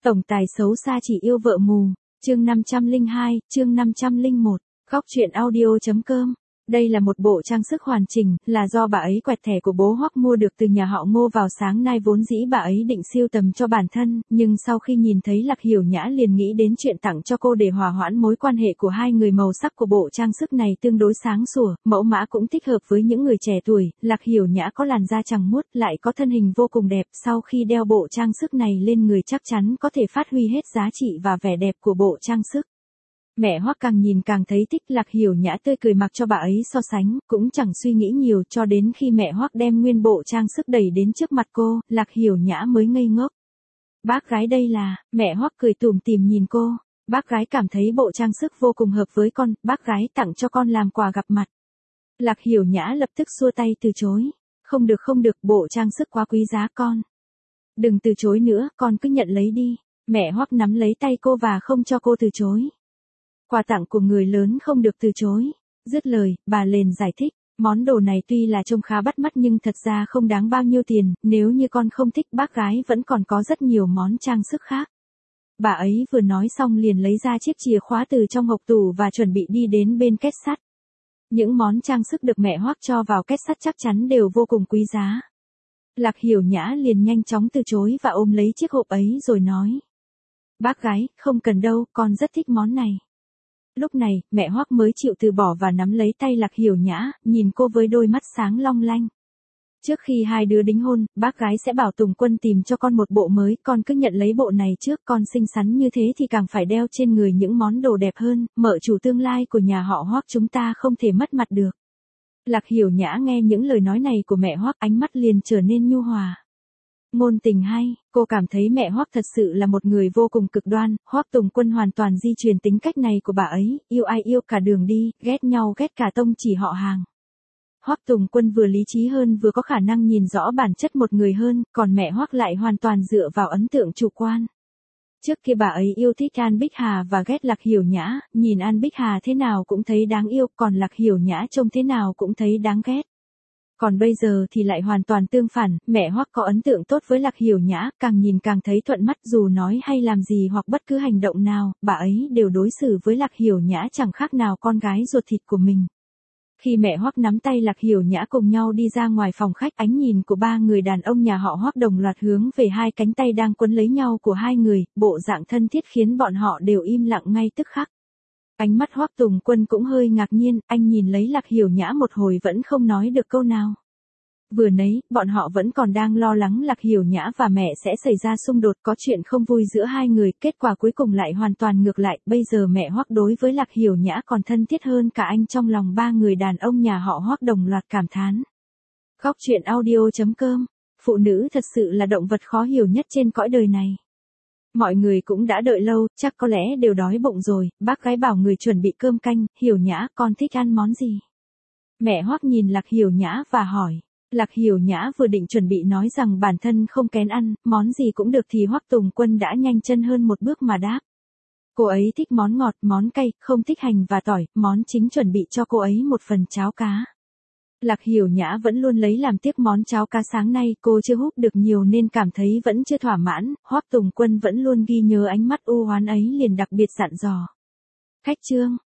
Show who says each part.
Speaker 1: Tổng tài xấu xa chỉ yêu vợ mù. Chương 502, chương 501. Góc truyện audio.com. Đây là một bộ trang sức hoàn chỉnh, là do bà ấy quẹt thẻ của bố Hoắc mua được từ nhà họ Ngô vào sáng nay, vốn dĩ bà ấy định sưu tầm cho bản thân, nhưng sau khi nhìn thấy Lạc Hiểu Nhã liền nghĩ đến chuyện tặng cho cô để hòa hoãn mối quan hệ của hai người. Màu sắc của bộ trang sức này tương đối sáng sủa, mẫu mã cũng thích hợp với những người trẻ tuổi. Lạc Hiểu Nhã có làn da trắng muốt, lại có thân hình vô cùng đẹp, sau khi đeo bộ trang sức này lên người chắc chắn có thể phát huy hết giá trị và vẻ đẹp của bộ trang sức. Mẹ Hoắc càng nhìn càng thấy thích. Lạc Hiểu Nhã tươi cười mặc cho bà ấy so sánh, cũng chẳng suy nghĩ nhiều, cho đến khi mẹ Hoắc đem nguyên bộ trang sức đẩy đến trước mặt cô, Lạc Hiểu Nhã mới ngây ngốc. Bác gái đây là, mẹ Hoắc cười tủm tỉm nhìn cô, bác gái cảm thấy bộ trang sức vô cùng hợp với con, bác gái tặng cho con làm quà gặp mặt. Lạc Hiểu Nhã lập tức xua tay từ chối, không được, bộ trang sức quá quý giá con. Đừng từ chối nữa, con cứ nhận lấy đi. Mẹ Hoắc nắm lấy tay cô và không cho cô từ chối. Quà tặng của người lớn không được từ chối. Dứt lời, bà liền giải thích, món đồ này tuy là trông khá bắt mắt nhưng thật ra không đáng bao nhiêu tiền, nếu như con không thích bác gái vẫn còn có rất nhiều món trang sức khác. Bà ấy vừa nói xong liền lấy ra chiếc chìa khóa từ trong hộc tủ và chuẩn bị đi đến bên két sắt. Những món trang sức được mẹ Hoắc cho vào két sắt chắc chắn đều vô cùng quý giá. Lạc Hiểu Nhã liền nhanh chóng từ chối và ôm lấy chiếc hộp ấy rồi nói, bác gái, không cần đâu, con rất thích món này. Lúc này, mẹ Hoắc mới chịu từ bỏ và nắm lấy tay Lạc Hiểu Nhã, nhìn cô với đôi mắt sáng long lanh. Trước khi hai đứa đính hôn, bác gái sẽ bảo Tùng Quân tìm cho con một bộ mới, con cứ nhận lấy bộ này trước, con xinh xắn như thế thì càng phải đeo trên người những món đồ đẹp hơn, mợ chủ tương lai của nhà họ Hoắc chúng ta không thể mất mặt được. Lạc Hiểu Nhã nghe những lời nói này của mẹ Hoắc, ánh mắt liền trở nên nhu hòa. Ngôn tình hay, cô cảm thấy mẹ Hoắc thật sự là một người vô cùng cực đoan. Hoắc Tùng Quân hoàn toàn di truyền tính cách này của bà ấy, yêu ai yêu cả đường đi, ghét nhau ghét cả tông chỉ họ hàng. Hoắc Tùng Quân vừa lý trí hơn vừa có khả năng nhìn rõ bản chất một người hơn, còn mẹ Hoắc lại hoàn toàn dựa vào ấn tượng chủ quan. Trước kia bà ấy yêu thích An Bích Hà và ghét Lạc Hiểu Nhã, nhìn An Bích Hà thế nào cũng thấy đáng yêu, còn Lạc Hiểu Nhã trông thế nào cũng thấy đáng ghét. Còn bây giờ thì lại hoàn toàn tương phản, mẹ Hoắc có ấn tượng tốt với Lạc Hiểu Nhã, càng nhìn càng thấy thuận mắt, dù nói hay làm gì hoặc bất cứ hành động nào, bà ấy đều đối xử với Lạc Hiểu Nhã chẳng khác nào con gái ruột thịt của mình. Khi mẹ Hoắc nắm tay Lạc Hiểu Nhã cùng nhau đi ra ngoài phòng khách, ánh nhìn của ba người đàn ông nhà họ Hoắc đồng loạt hướng về hai cánh tay đang quấn lấy nhau của hai người, bộ dạng thân thiết khiến bọn họ đều im lặng ngay tức khắc. Ánh mắt Hoắc Tùng Quân cũng hơi ngạc nhiên, anh nhìn lấy Lạc Hiểu Nhã một hồi vẫn không nói được câu nào. Vừa nãy, bọn họ vẫn còn đang lo lắng Lạc Hiểu Nhã và mẹ sẽ xảy ra xung đột, có chuyện không vui giữa hai người, kết quả cuối cùng lại hoàn toàn ngược lại, bây giờ mẹ Hoắc đối với Lạc Hiểu Nhã còn thân thiết hơn cả anh. Trong lòng ba người đàn ông nhà họ Hoắc đồng loạt cảm thán. Góc truyện audio.com. Phụ nữ thật sự là động vật khó hiểu nhất trên cõi đời này. Mọi người cũng đã đợi lâu, chắc có lẽ đều đói bụng rồi, bác gái bảo người chuẩn bị cơm canh. Hiểu Nhã, con thích ăn món gì? Mẹ Hoắc nhìn Lạc Hiểu Nhã và hỏi. Lạc Hiểu Nhã vừa định chuẩn bị nói rằng bản thân không kén ăn, món gì cũng được thì Hoắc Tùng Quân đã nhanh chân hơn một bước mà đáp. Cô ấy thích món ngọt, món cay, không thích hành và tỏi, món chính chuẩn bị cho cô ấy một phần cháo cá. Lạc Hiểu Nhã vẫn luôn lấy làm tiếc món cháo cá sáng nay cô chưa húp được nhiều nên cảm thấy vẫn chưa thỏa mãn. Hoắc Tùng Quân vẫn luôn ghi nhớ ánh mắt u oán ấy liền đặc biệt dặn dò. Khách trương,